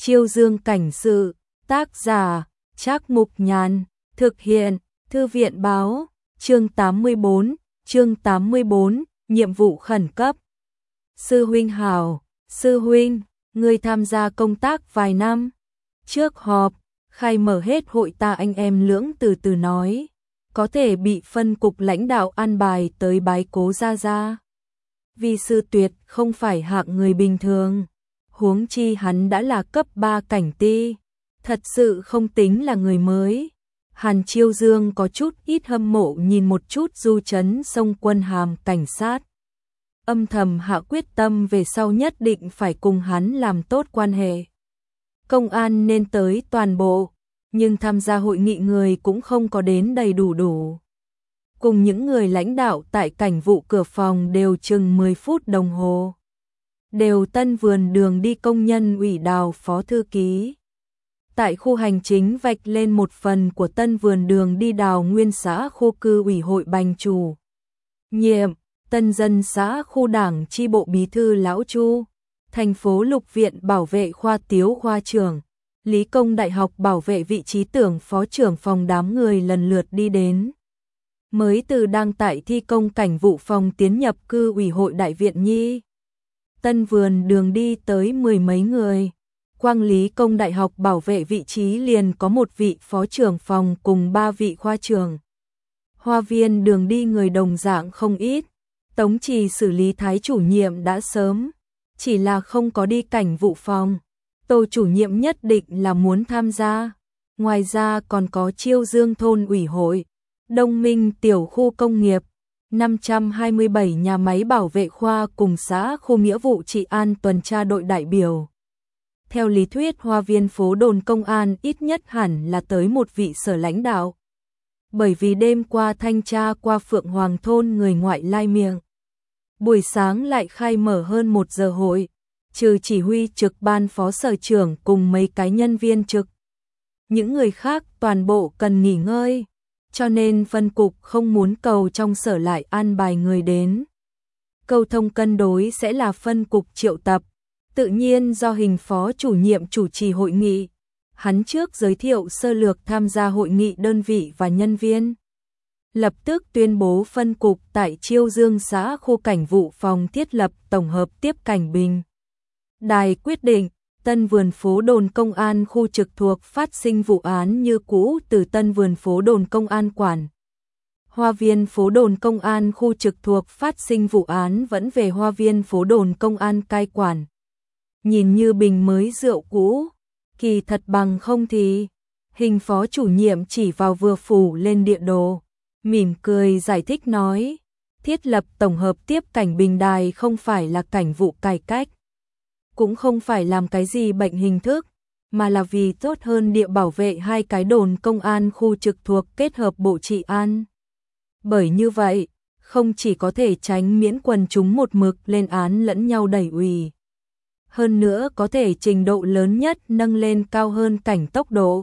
Chiêu Dương cảnh sự, tác giả, Trác Mục Nhàn, thực hiện, Thư viện báo, chương 84, nhiệm vụ khẩn cấp. Sư huynh hảo, sư huynh, người tham gia công tác vài năm. Trước họp, khai mở hết hội ta anh em lưỡng từ từ nói, có thể bị phân cục lãnh đạo an bài tới bái cố gia gia. Vì sư tuyệt không phải hạng người bình thường, huống chi hắn đã là cấp 3 cảnh ti, thật sự không tính là người mới. Hàn Chiêu Dương có chút ít hâm mộ nhìn một chút Du Chấn xông quân hàm cảnh sát. Âm thầm hạ quyết tâm về sau nhất định phải cùng hắn làm tốt quan hệ. Công an nên tới toàn bộ, nhưng tham gia hội nghị người cũng không có đến đầy đủ. Cùng những người lãnh đạo tại cảnh vụ cửa phòng đều chừng 10 phút đồng hồ. Đều Tân Vườn Đường đi công nhân ủy đào phó thư ký. Tại khu hành chính vạch lên một phần của Tân Vườn Đường đi đào nguyên xã khu cư ủy hội bành chủ nhiệm, Tân Dân xã khu đảng chi bộ bí thư Lão Chu, thành phố Lục Viện bảo vệ khoa Tiếu khoa trưởng, Lý Công Đại học bảo vệ vị trí tưởng phó trưởng phòng đám người lần lượt đi đến. Mới từ đang tại thi công cảnh vụ phòng tiến nhập cư ủy hội đại viện nhi. Tân Vườn Đường đi tới 10 mấy người. Quang Lý Công Đại học bảo vệ vị trí liền có một vị phó trưởng phòng cùng 3 vị khoa trưởng. Hoa Viên Đường đi người đồng dạng không ít. Tống Trì xử lý Thái chủ nhiệm đã sớm, chỉ là không có đi cảnh vụ phòng. Tô chủ nhiệm nhất định là muốn tham gia. Ngoài ra còn có Chiêu Dương thôn ủy hội, Đông Minh tiểu khu công nghiệp, 527 nhà máy bảo vệ khoa cùng xã khu nghĩa vụ trị an tuần tra đội đại biểu. Theo lý thuyết Hoa Viên phố đồn công an ít nhất hẳn là tới một vị sở lãnh đạo. Bởi vì đêm qua thanh tra qua Phượng Hoàng thôn người ngoại lai miệng. Buổi sáng lại khai mở hơn 1 giờ hội, trừ chỉ huy trực ban phó sở trưởng cùng mấy cái nhân viên trực. Những người khác toàn bộ cần nghỉ ngơi, cho nên phân cục không muốn cầu trong sở lại an bài người đến. Câu thông cân đối sẽ là phân cục triệu tập, tự nhiên do Hình phó chủ nhiệm chủ trì hội nghị. Hắn trước giới thiệu sơ lược tham gia hội nghị đơn vị và nhân viên. Lập tức tuyên bố phân cục tại Chiêu Dương xã khu cảnh vụ phòng thiết lập tổng hợp tiếp cảnh bình. Đài quyết định, Tân Vườn phố đồn công an khu trực thuộc phát sinh vụ án như cũ từ Tân Vườn phố đồn công an quản. Hoa Viên phố đồn công an khu trực thuộc phát sinh vụ án vẫn về Hoa Viên phố đồn công an cai quản. Nhìn như bình mới rượu cũ, kỳ thật bằng không thì. Hình phó chủ nhiệm chỉ vào vừa phủ lên địa đồ, mỉm cười giải thích nói, thiết lập tổng hợp tiếp cảnh bình đài không phải là cảnh vụ cải cách, cũng không phải làm cái gì bệnh hình thức, mà là vì tốt hơn địa bảo vệ 2 cái đồn công an khu trực thuộc kết hợp bộ trị an. Bởi như vậy, không chỉ có thể tránh miễn quần chúng một mực lên án lẫn nhau đẩy ủy, hơn nữa có thể trình độ lớn nhất nâng lên cao hơn cảnh tốc độ,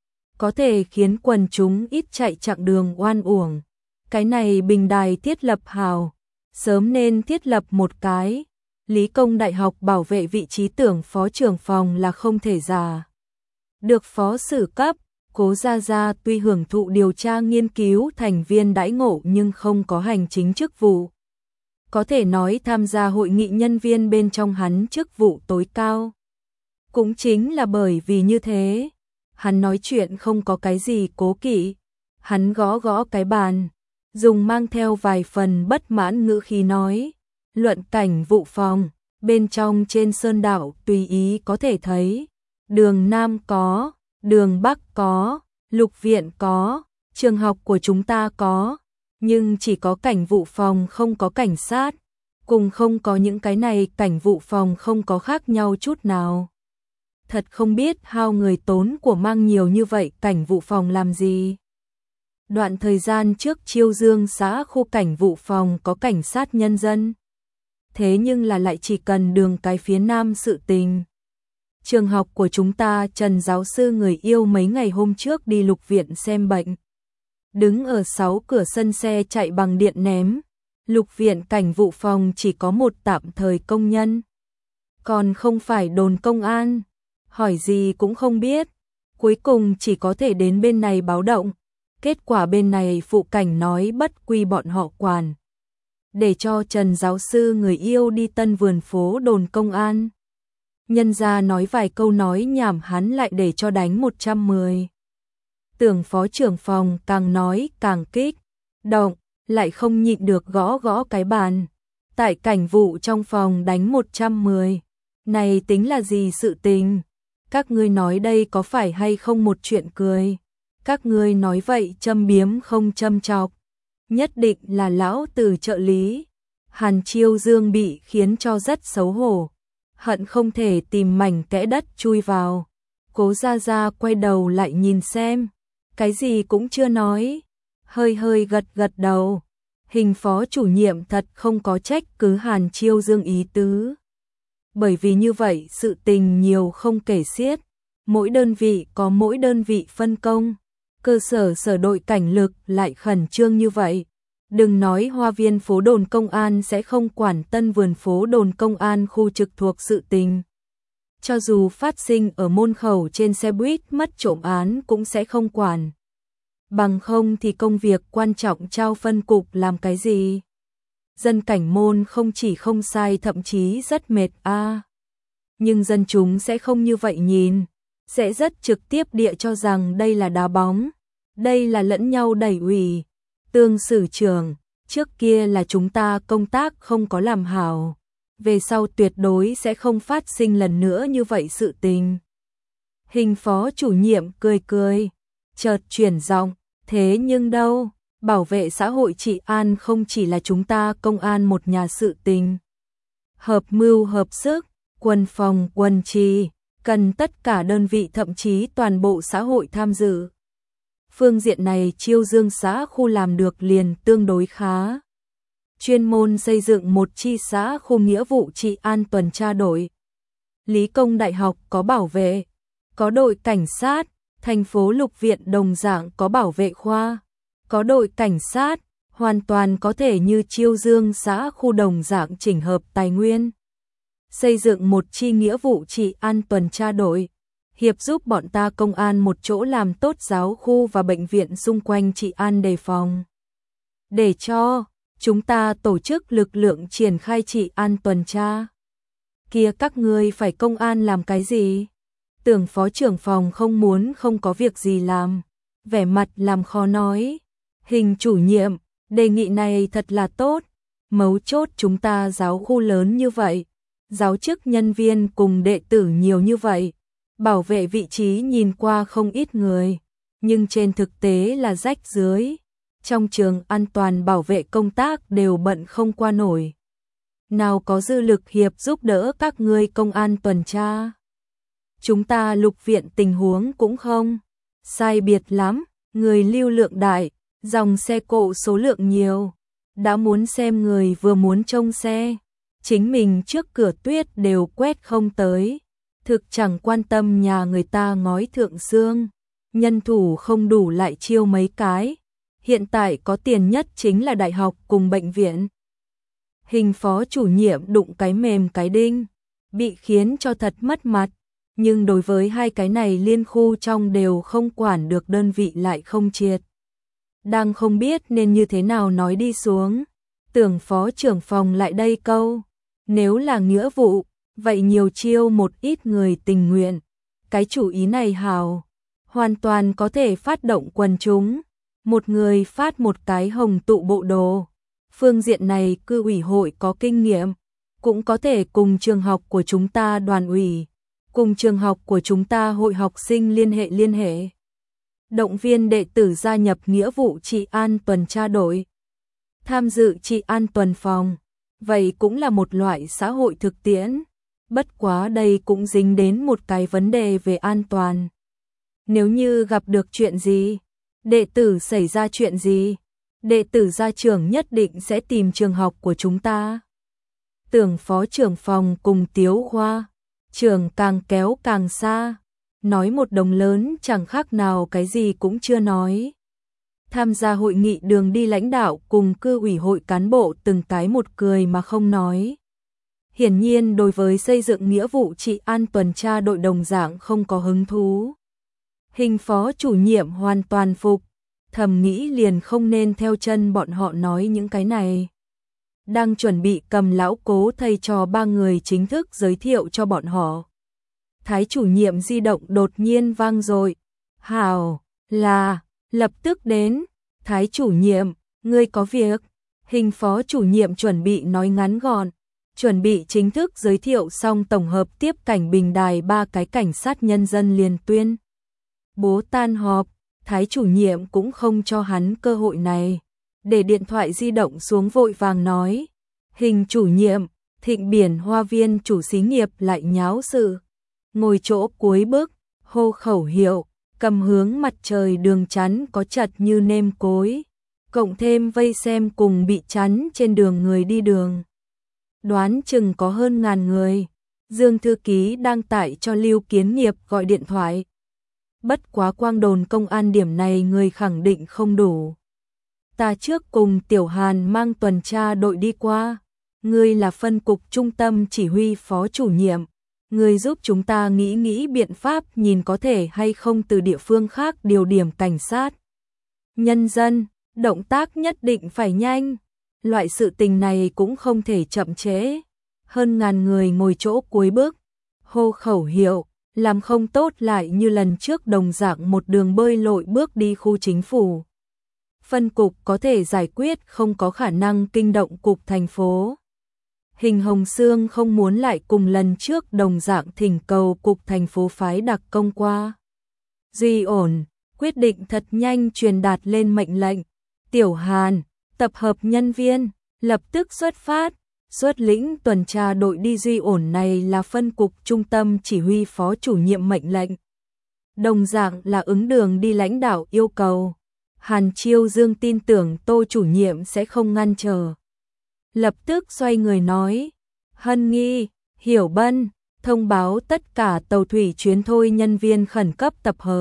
có thể khiến quần chúng ít chạy chặng đường oan uổng. Cái này bình đài thiết lập hào, sớm nên thiết lập một cái. Lý Công Đại học bảo vệ vị trí tưởng phó trưởng phòng là không thể giả. Được phó sử cấp, Cố Gia Gia tuy hưởng thụ điều tra nghiên cứu thành viên đãi ngộ nhưng không có hành chính chức vụ. Có thể nói tham gia hội nghị nhân viên bên trong hắn chức vụ tối cao. Cũng chính là bởi vì như thế, hắn nói chuyện không có cái gì cố kỵ. Hắn gõ gõ cái bàn, dùng mang theo vài phần bất mãn ngữ khí nói. Luận cảnh vụ phòng, bên trong trên sơn đảo tùy ý có thể thấy. Đường Nam có, đường Bắc có, Lục Viện có, trường học của chúng ta có. Nhưng chỉ có cảnh vụ phòng không có cảnh sát. Cùng không có những cái này cảnh vụ phòng không có khác nhau chút nào. Thật không biết hao người tốn của mang nhiều như vậy cảnh vụ phòng làm gì. Đoạn thời gian trước Chiêu Dương xã khu cảnh vụ phòng có cảnh sát nhân dân. Thế nhưng là lại chỉ cần đường cái phía nam sự tình. Trường học của chúng ta Trần giáo sư người yêu mấy ngày hôm trước đi Lục Viện xem bệnh. Đứng ở 6 cửa sân xe chạy bằng điện ném. Lục Viện cảnh vụ phòng chỉ có một tạm thời công nhân. Còn không phải đồn công an. hỏi gì cũng không biết, cuối cùng chỉ có thể đến bên này báo động. Kết quả bên này phụ cảnh nói bất quy bọn họ quản, để cho Trần giáo sư người yêu đi Tân Vườn phố đồn công an. Nhân gia nói vài câu nói nhảm hắn lại để cho đánh 110. Tưởng phó trưởng phòng càng nói càng kích động, lại không nhịn được gõ gõ cái bàn. Tại cảnh vụ trong phòng đánh 110. Này tính là gì sự tình? Các ngươi nói đây có phải hay không một chuyện cười? Các ngươi nói vậy châm biếm không châm chọc. Nhất định là lão từ trợ lý. Hàn Chiêu Dương bị khiến cho rất xấu hổ, hận không thể tìm mảnh kẽ đất chui vào. Cố Gia Gia quay đầu lại nhìn xem, cái gì cũng chưa nói, hơi hơi gật gật đầu. Hình phó chủ nhiệm thật không có trách cứ Hàn Chiêu Dương ý tứ. Bởi vì như vậy sự tình nhiều không kể xiết, mỗi đơn vị có mỗi đơn vị phân công, cơ sở sở đội cảnh lực lại khẩn trương như vậy. Đừng nói Hoa Viên phố đồn công an sẽ không quản Tân Vườn phố đồn công an khu trực thuộc sự tình. Cho dù phát sinh ở môn khẩu trên xe buýt mất trộm án cũng sẽ không quản. Bằng không thì công việc quan trọng trao phân cục làm cái gì? Dân cảnh môn không chỉ không sai thậm chí rất mệt nhưng dân chúng sẽ không như vậy nhìn, sẽ rất trực tiếp địa cho rằng đây là đá bóng, đây là lẫn nhau đẩy ủy. Tương sử trưởng, trước kia là chúng ta công tác không có làm hảo, về sau tuyệt đối sẽ không phát sinh lần nữa như vậy sự tình. Hình phó chủ nhiệm cười cười, chợt chuyển giọng, thế nhưng đâu, bảo vệ xã hội trị an không chỉ là chúng ta công an một nhà sự tình. Hợp mưu hợp sức, quân phòng quân trì, cần tất cả đơn vị thậm chí toàn bộ xã hội tham dự. Phương diện này Chiêu Dương xã khu làm được liền tương đối khá. Chuyên môn xây dựng một chi xã khu nghĩa vụ trị an tuần tra đội. Lý Công Đại học có bảo vệ, có đội cảnh sát, thành phố Lục Viện đồng dạng có bảo vệ khoa, có đội cảnh sát, hoàn toàn có thể như Chiêu Dương xã khu đồng dạng chỉnh hợp tài nguyên. Xây dựng một chi nghĩa vụ trị an tuần tra đội, hiệp giúp bọn ta công an một chỗ làm tốt giáo khu và bệnh viện xung quanh trị an đề phòng. Để cho chúng ta tổ chức lực lượng triển khai trị an tuần tra. Kia các ngươi phải công an làm cái gì? Tưởng phó trưởng phòng không muốn không có việc gì làm, vẻ mặt làm khó nói. Hình chủ nhiệm, đề nghị này thật là tốt, mấu chốt chúng ta giáo khu lớn như vậy, giáo chức nhân viên cùng đệ tử nhiều như vậy, bảo vệ vị trí nhìn qua không ít người, nhưng trên thực tế là rách rưới. Trong trường an toàn bảo vệ công tác đều bận không qua nổi. Nào có dư lực hiệp giúp đỡ các ngươi công an tuần tra. Chúng ta Lục Viện tình huống cũng không sai biệt lắm, người lưu lượng đại, dòng xe cộ số lượng nhiều, đã muốn xem người vừa muốn trông xe, chính mình trước cửa tuyết đều quét không tới, thực chẳng quan tâm nhà người ta ngói thượng xương, nhân thủ không đủ lại chiêu mấy cái, hiện tại có tiền nhất chính là đại học cùng bệnh viện. Hình phó chủ nhiệm đụng cái mềm cái đinh, bị khiến cho thật mất mặt, nhưng đối với hai cái này liên khu trong đều không quản được đơn vị lại không triệt. Đang không biết nên như thế nào nói đi xuống, tưởng phó trưởng phòng lại đây câu, nếu là nghĩa vụ, vậy nhiều chiêu một ít người tình nguyện, cái chủ ý này hào, hoàn toàn có thể phát động quần chúng, một người phát một cái hồng tụ bộ đồ. Phương diện này cư ủy hội có kinh nghiệm, cũng có thể cùng trường học của chúng ta đoàn ủy, cùng trường học của chúng ta hội học sinh liên hệ. Động viên đệ tử gia nhập nghĩa vụ trị an tuần tra đội, tham dự trị an tuần phòng, vậy cũng là một loại xã hội thực tiễn. Bất quá đây cũng dính đến một cái vấn đề về an toàn. Nếu như gặp được chuyện gì, đệ tử xảy ra chuyện gì, đệ tử gia trưởng nhất định sẽ tìm trường học của chúng ta. Tưởng phó trưởng phòng cùng Tiếu Khoa, trường càng kéo càng xa, nói một đồng lớn chẳng khác nào cái gì cũng chưa nói. Tham gia hội nghị đường đi lãnh đạo cùng cư ủy hội cán bộ từng cái một cười mà không nói. hiển nhiên đối với xây dựng nghĩa vụ trị an tuần tra đội đồng dạng không có hứng thú. Hình phó chủ nhiệm hoàn toàn phục, thầm nghĩ liền không nên theo chân bọn họ nói những cái này. Đang chuẩn bị cầm lão Cố thầy trò ba người chính thức giới thiệu cho bọn họ. Thái chủ nhiệm di động đột nhiên vang dội. Hào, là, lập tức đến. Thái chủ nhiệm, ngươi có việc. Hình phó chủ nhiệm chuẩn bị nói ngắn gọn, chuẩn bị chính thức giới thiệu xong tổng hợp tiếp cảnh bình đài ba cái cảnh sát nhân dân liền tuyên bố tan họp. Thái chủ nhiệm cũng không cho hắn cơ hội này, để điện thoại di động xuống vội vàng nói. Hình chủ nhiệm, Thịnh Biển Hoa Viên chủ xí nghiệp lại nháo sự. Ngồi chỗ cuối bước, hô khẩu hiệu, cầm hướng mặt trời đường chắn có chật như nêm cối. Cộng thêm vây xem cùng bị chắn trên đường người đi đường. Đoán chừng có hơn 1000 người. Dương thư ký đang tải cho Lưu Kiến Nghiệp gọi điện thoại. Bất quá quang đồn công an điểm này người khẳng định không đủ. Ta trước cùng Tiểu Hàn mang tuần tra đội đi qua. Ngươi là phân cục trung tâm chỉ huy phó chủ nhiệm. Ngươi giúp chúng ta nghĩ biện pháp nhìn có thể hay không từ địa phương khác điều điểm cảnh sát. Nhân dân, động tác nhất định phải nhanh. Loại sự tình này cũng không thể chậm trễ. Hơn 1000 người ngồi chỗ cuối bước, hô khẩu hiệu, làm không tốt lại như lần trước đồng dạng một đường bơi lội bước đi khu chính phủ. Phân cục có thể giải quyết, không có khả năng kinh động cục thành phố. Hình Hồng Sương không muốn lại cùng lần trước đồng dạng thỉnh cầu cục thành phố phái đặc công qua. Duy ổn, quyết định thật nhanh truyền đạt lên mệnh lệnh. Tiểu Hàn, tập hợp nhân viên, lập tức xuất phát. Xuất lĩnh tuần tra đội đi Duy ổn này là phân cục trung tâm chỉ huy phó chủ nhiệm mệnh lệnh. Đồng dạng là ứng đường đi lãnh đạo yêu cầu. Hàn Chiêu Dương tin tưởng Tô chủ nhiệm sẽ không ngăn trở. Lập tức xoay người nói. Hân Nghi, Hiểu Bân, thông báo tất cả tàu thủy chuyến thôi nhân viên khẩn cấp tập hợp.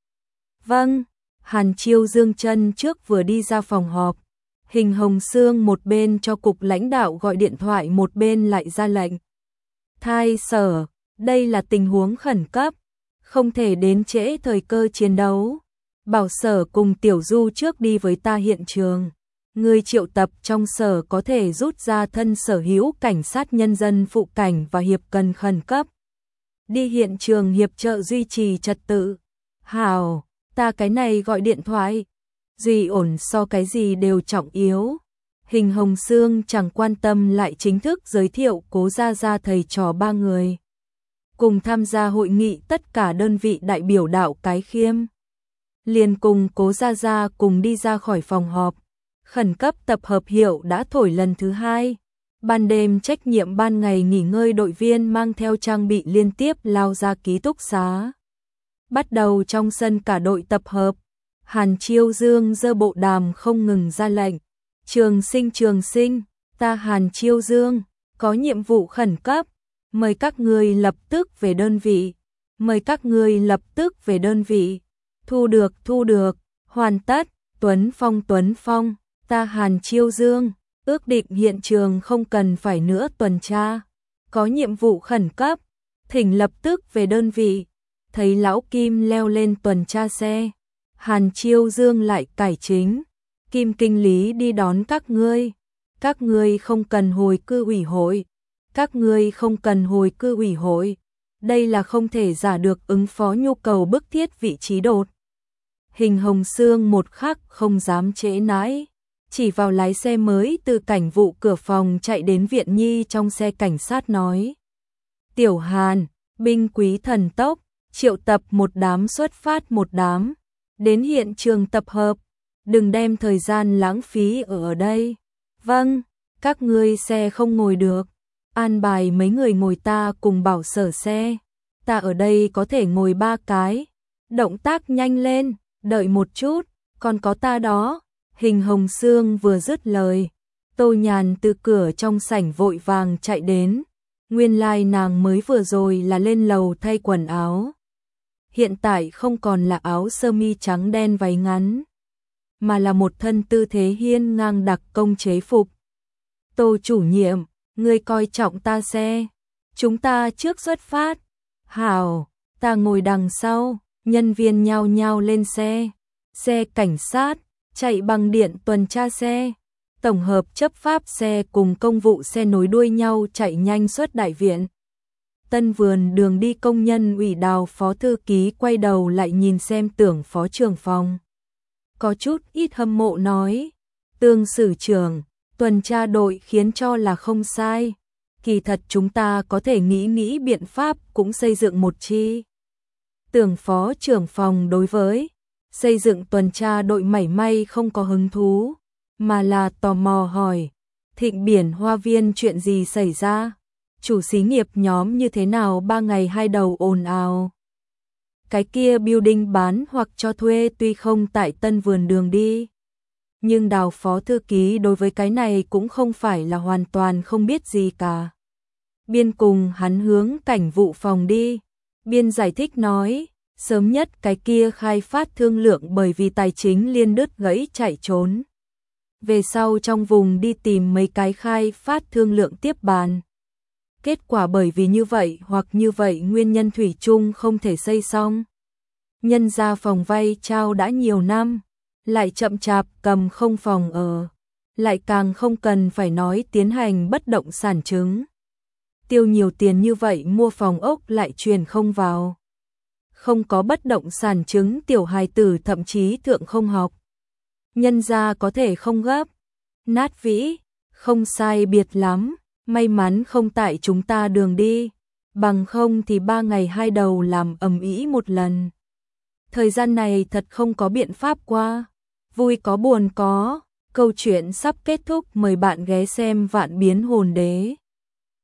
Vâng, Hàn Chiêu Dương chân trước vừa đi ra phòng họp. Hình Hồng Sương một bên cho cục lãnh đạo gọi điện thoại một bên lại ra lệnh. Thai sở, đây là tình huống khẩn cấp, không thể đến trễ thời cơ chiến đấu. Bảo Sở cùng Tiểu Du trước đi với ta hiện trường. Người triệu tập trong sở có thể rút ra thân sở hữu cảnh sát nhân dân phụ cảnh và hiệp cần khẩn cấp. Đi hiện trường hiệp trợ duy trì trật tự. Hào, ta cái này gọi điện thoại. Duy ổn so cái gì đều trọng yếu. Hình Hồng Sương chẳng quan tâm lại chính thức giới thiệu Cố Gia Gia thầy trò ba người. Cùng tham gia hội nghị tất cả đơn vị đại biểu đạo Cái Khiêm. Liền cùng Cố Gia Gia cùng đi ra khỏi phòng họp. Khẩn cấp tập hợp hiệu đã thổi lần thứ 2. Ban đêm trách nhiệm ban ngày nghỉ ngơi đội viên mang theo trang bị liên tiếp lao ra ký túc xá. Bắt đầu trong sân cả đội tập hợp. Hàn Chiêu Dương giơ bộ đàm không ngừng ra lệnh. Trường sinh, ta Hàn Chiêu Dương, có nhiệm vụ khẩn cấp. Mời các người lập tức về đơn vị. Mời các người lập tức về đơn vị. Thu được, hoàn tất. Tuấn Phong, ta Hàn Chiêu Dương, ước định hiện trường không cần phải nữa tuần tra. Có nhiệm vụ khẩn cấp, thỉnh lập tức về đơn vị. Thấy lão Kim leo lên tuần tra xe. Hàn Chiêu Dương lại cải chính. Kim kinh lý đi đón các ngươi. Các ngươi không cần hồi cư ủy hội. Các ngươi không cần hồi cư ủy hội. Đây là không thể giả được ứng phó nhu cầu bức thiết vị trí đột. Hình Hồng Sương một khắc không dám trễ nãi. Chỉ vào lái xe mới từ cảnh vụ cửa phòng chạy đến viện nhi trong xe cảnh sát nói. Tiểu Hàn, binh quý thần tốc, triệu tập một đám xuất phát một đám. Đến hiện trường tập hợp, đừng đem thời gian lãng phí ở đây. Vâng, các ngươi xe không ngồi được. An bài mấy người ngồi ta cùng Bảo Sở xe. Ta ở đây có thể ngồi 3 cái. Động tác nhanh lên, đợi một chút, còn có ta đó. Hình Hồng Sương vừa dứt lời. Tô Nhàn từ cửa trong sảnh vội vàng chạy đến. Nguyên lai nàng mới vừa rồi là lên lầu thay quần áo. Hiện tại không còn là áo sơ mi trắng đen váy ngắn, mà là một thân tư thế hiên ngang đặc công chế phục. Tô chủ nhiệm, Ngươi coi trọng ta xe. Chúng ta trước xuất phát. Hảo, ta ngồi đằng sau, nhân viên nhao nhao lên xe. Xe cảnh sát, chạy bằng điện tuần tra xe. Tổng hợp chấp pháp xe cùng công vụ xe nối đuôi nhau chạy nhanh xuất đại viện. Tân vườn đường đi công nhân ủy Đào phó thư ký quay đầu lại nhìn xem Tưởng phó trưởng phòng. Có chút ít hâm mộ nói, Tương sử trưởng, tuần tra đội khiến cho là không sai. Kỳ thật chúng ta có thể nghĩ biện pháp cũng xây dựng một chi. Tưởng phó trưởng phòng đối với xây dựng tuần tra đội mảy may không có hứng thú, mà là tò mò hỏi, Thịnh Biển Hoa Viên chuyện gì xảy ra? Chủ xí nghiệp nhóm như thế nào 3 ngày 2 đầu ồn ào? Cái kia building bán hoặc cho thuê tuy không tại Tân Vườn Đường đi, nhưng Đào phó thư ký đối với cái này cũng không phải là hoàn toàn không biết gì cả. Biên cùng hắn hướng cảnh vụ phòng đi, biên giải thích nói, sớm nhất cái kia khai phát thương lượng bởi vì tài chính liên đứt gãy chạy trốn. Về sau trong vùng đi tìm mấy cái khai phát thương lượng tiếp bàn. Kết quả bởi vì như vậy hoặc như vậy nguyên nhân thủy chung không thể xây xong. Nhân ra phòng vay trao đã nhiều năm, lại chậm chạp cầm không phòng ở, lại càng không cần phải nói tiến hành bất động sản chứng. Tiêu nhiều tiền như vậy mua phòng ốc lại truyền không vào. Không có bất động sản chứng tiểu hài tử thậm chí thượng không học. Nhân ra có thể không gấp. Nát vĩ, không sai biệt lắm, may mắn không tại chúng ta đường đi, bằng không thì 3 ngày 2 đầu làm ầm ĩ một lần. Thời gian này thật không có biện pháp qua, vui có buồn có, câu chuyện sắp kết thúc, mời bạn ghé xem Vạn Biến Hồn Đế.